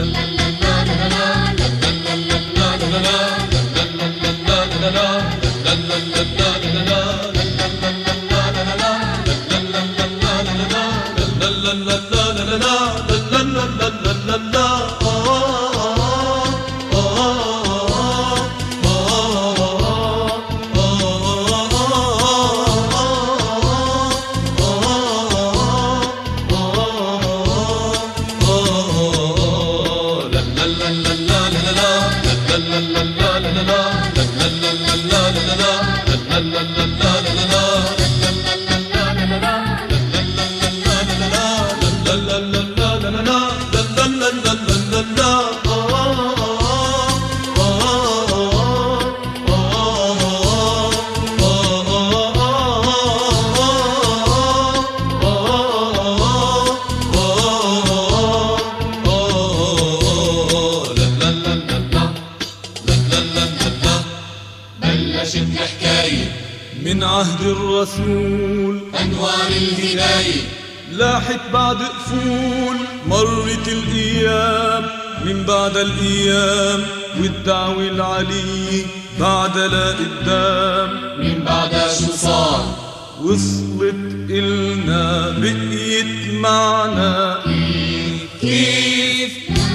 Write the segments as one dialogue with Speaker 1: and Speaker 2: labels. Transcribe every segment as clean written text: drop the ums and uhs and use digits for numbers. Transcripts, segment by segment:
Speaker 1: من عهد الرسول
Speaker 2: أنوار الهداية
Speaker 1: لاحت بعد قفول، مرت الأيام من بعد الأيام، والدعوة العلي بعد لا قدام،
Speaker 2: من بعد شو صار
Speaker 1: وصلت إلنا بقيت معنا
Speaker 2: كيف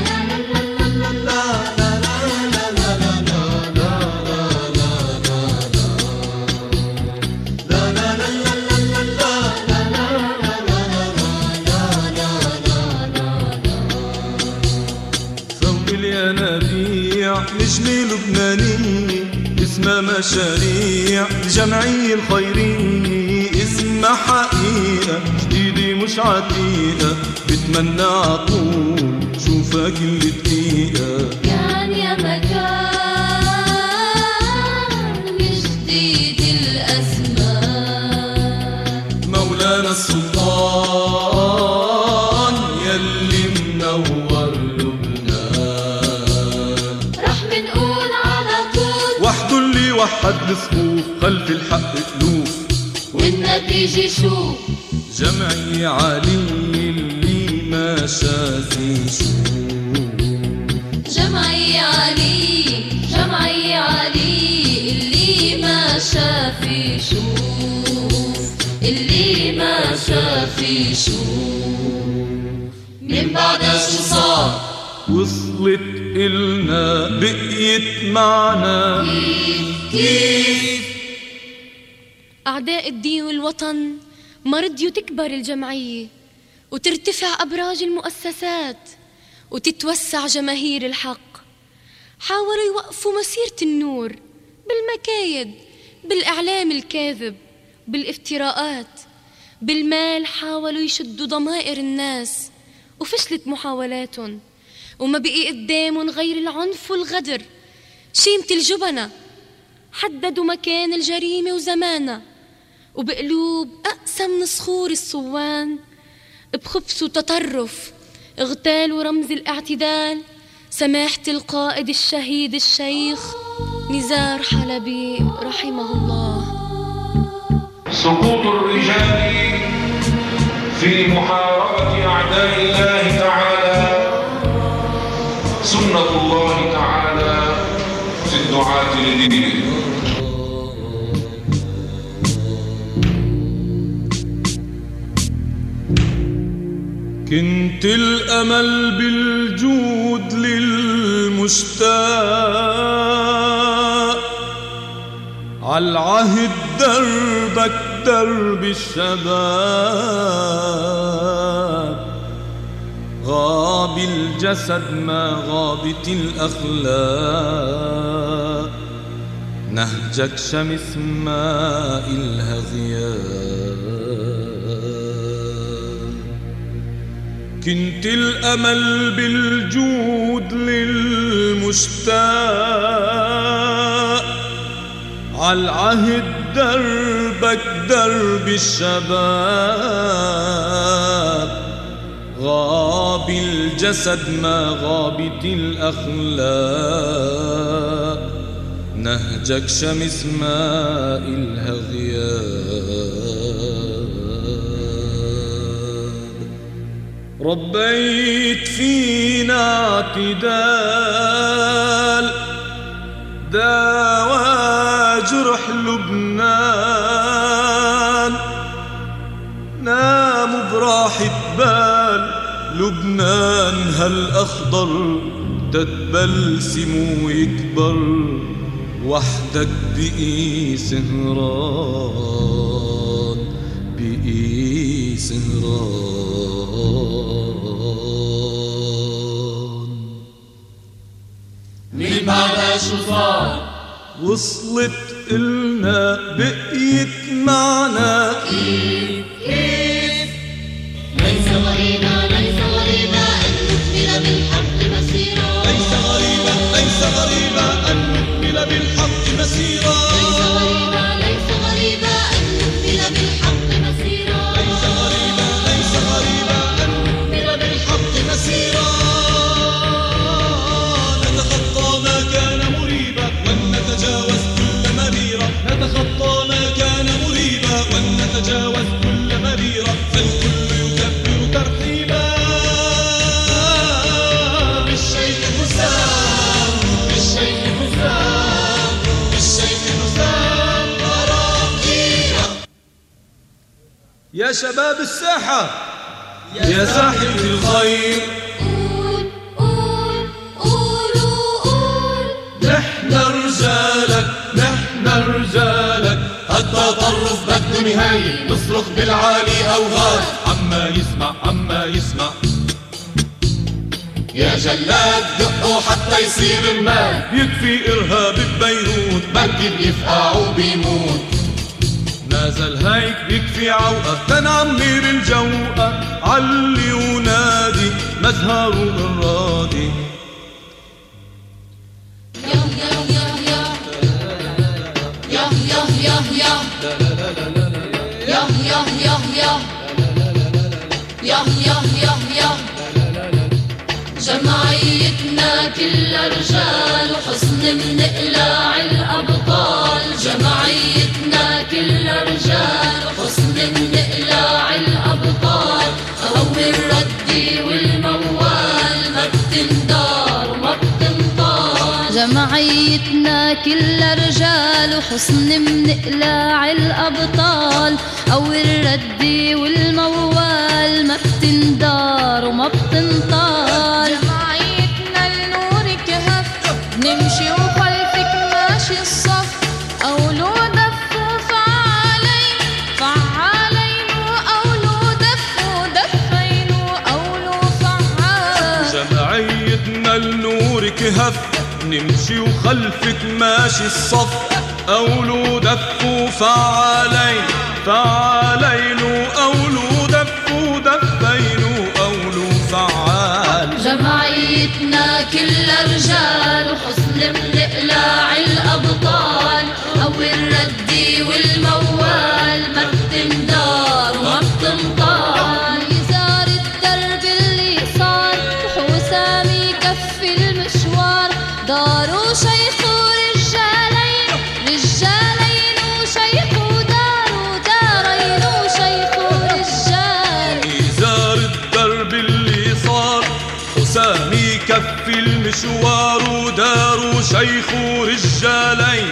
Speaker 1: نجمة لبنانية اسمها مشاريع الجمعية الخيرية، اسمها حقيقة جديدة مش عتيقة، بتمنى عطول شوفها كل دقيقة.
Speaker 3: كان يا مكان جديد الأسماء،
Speaker 1: مولانا السلطان يلي منور وحده اللي وحد الصفوف، خلف الحق ألوف
Speaker 3: والنتيجة شو؟
Speaker 1: جمعية عالية اللي ما شافي شو،
Speaker 3: جمعية عالية جمعية عالية اللي ما شافي شو، اللي ما شافي شو.
Speaker 2: من بعد شو صار
Speaker 1: وصلت إلنا بقيت معنا
Speaker 2: كيف.
Speaker 4: أعداء الدين والوطن ما رضيوا تكبر الجمعية وترتفع أبراج المؤسسات وتتوسع جماهير الحق، حاولوا يوقفوا مسيرة النور بالمكايد، بالإعلام الكاذب، بالافتراءات، بالمال حاولوا يشدوا ضمائر الناس وفشلت محاولاتهم، وما بقي قدامهم غير العنف والغدر. شيمة الجبنة حددوا مكان الجريمة وزمانها، وبقلوب أقسى من صخور الصوان بخبث وتطرف اغتالوا رمز الاعتدال، سماحة القائد الشهيد الشيخ نزار حلبي رحمه الله.
Speaker 5: سقوط الرجال في محاربة أعداء الله تعالى سنة الله تعالى في الدعاة لدينه.
Speaker 1: كنت الأمل بالجود للمشتاق، عالعهد دربك درب الشباب، غاب الجسد ما غابت الأخلاق، نهجك شمس ما إلها غياب. كنت الأمل بالجود للمشتاق، عالعهد دربك درب الشباب، غاب الجسد ما غابت الأخلاق، نهجك شمس ما إلها غياب. ربيت فينا اعتدال داوى جرح لبنان، نام براحة بال لبنان هالأخضر تتبلسم ويكبر، وحدك بقي سهران بقي سهران.
Speaker 2: من بعدها شو صار؟
Speaker 1: وصلت إلنا بقيت معنا
Speaker 2: كيف
Speaker 3: ليس غريبة ليس غريبة أن نكمل بالحق مسيرا،
Speaker 1: ليس غريبة ليس غريبة أن نكمل بالحق مسيرا،
Speaker 3: ليس غريبة ليس غريبة أن نكمل بالحق مسيرا،
Speaker 1: ليس غريبة ليس غريبة أن نكمل بالحق مسيرا. نتخطى ما كان مريبا ونتجاوز كل مريرة، نتخطى ما كان مريبا ونتجاوز كل مريرة، فالكل يكبر ترحيبا بالشيخ حسام بالشيخ حسام بالشيخ حسام براقينا. يا شباب الساحة يا ساحة الخير،
Speaker 3: قول قول قولوا قول،
Speaker 1: نحن رجالك نحن رجالك،
Speaker 2: التطرف بده نهاية، نصرخ بالعالي أوغاد،
Speaker 1: عما يسمع عما يسمع.
Speaker 2: يا جلاد دقوا حتى يصير المال،
Speaker 1: يكفي إرهاب ببيروت،
Speaker 2: بركي بيفقع وبيموت.
Speaker 1: نازل هيك بيكفي عوقة، تنعمر الجوقة علي ونادي مزهر الراضي.
Speaker 3: يا يا يا يا يا يا يا يا يا يا يا يا يا يا يا جمعيتنا كلها رجال وحسن من إقلاع الأبطال، جمعيتنا كلها رجال وحسن من إقلاع الأبطال، قوي الردي والموال ما بتندار وما بتنطال، جمعيتنا كلها رجال وحسن من إقلاع الأبطال، قوي الردي والموال ما بتندار وما بتنطال، جمعيتنا النور كهف نمشي وخلفك ماشي الصف، قولوا دفوا فعالين فعالين وقولوا دفوا دفين وقولوا فعال.
Speaker 1: جمعيتنا النور كهف نمشي وخلفك ماشي الصف، قولوا دفوا فعالين فعالين وقولوا دفوا دفين وقولوا فعال.
Speaker 3: جمعيتنا كلها رجال وحسن من إقلاع الأبطال، قوي الردي والموال ما بتندار وما بتنطال، يزار الدرب اللي صار وحسام يكفي المشوار، داروا شيخ ورجالين رجالين وشيخ ودار ودارين وشيخ ورجال،
Speaker 1: يزار الدرب اللي صار حسام يكفي المشوار، وداروا شيخ ورجالين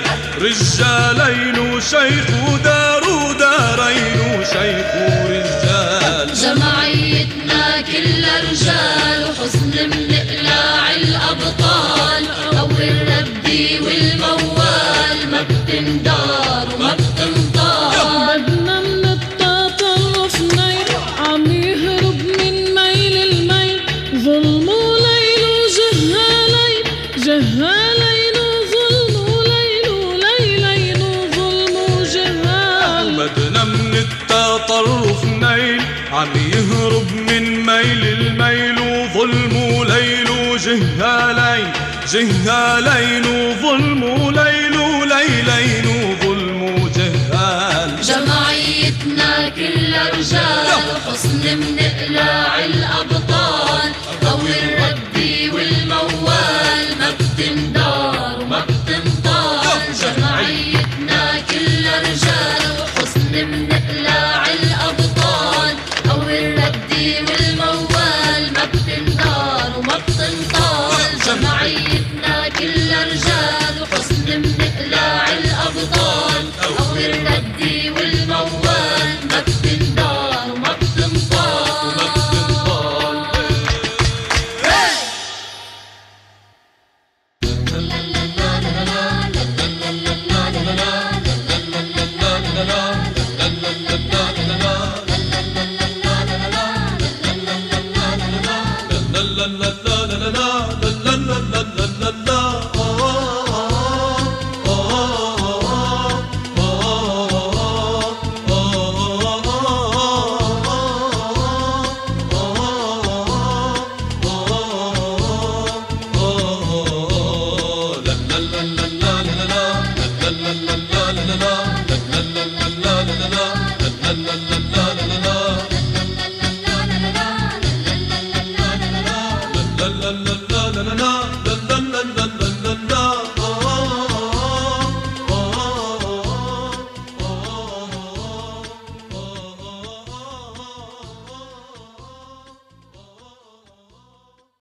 Speaker 1: رجالين وشيخ ودار ودارين وشيخ ورجال.
Speaker 3: جمعيتنا كلها رجال وحسن من إقلاع الأبطال، قوي الردي والموال ما بتندار وما بتنطال،
Speaker 6: بدنا من التطرف نيل عم يهرب من ميل الميل، ظلم وليل وجهالين جهالين وظلم وليل وليلين وظلم وجهال،
Speaker 1: بدنا من التطرف نيل عم يهرب من ميل الميل، وظلم وليل وجهالين جهالين وظلم وليل وليلين وظلم وجهال.
Speaker 3: جمعيتنا كلها رجال وحسن من إقلاع الأبطال، قوي الردي والموال ما بتندار وما بتنطال، جمعيتنا كلها رجال وحسن من إقلاع الأبطال، قوي الردي والموال الأبطال، جمعيتنا كلها رجال وحسن من إقلاع الأبطال، أو الردي والموال ما بتندار وما بتنطال.
Speaker 1: la la la la la la la la la la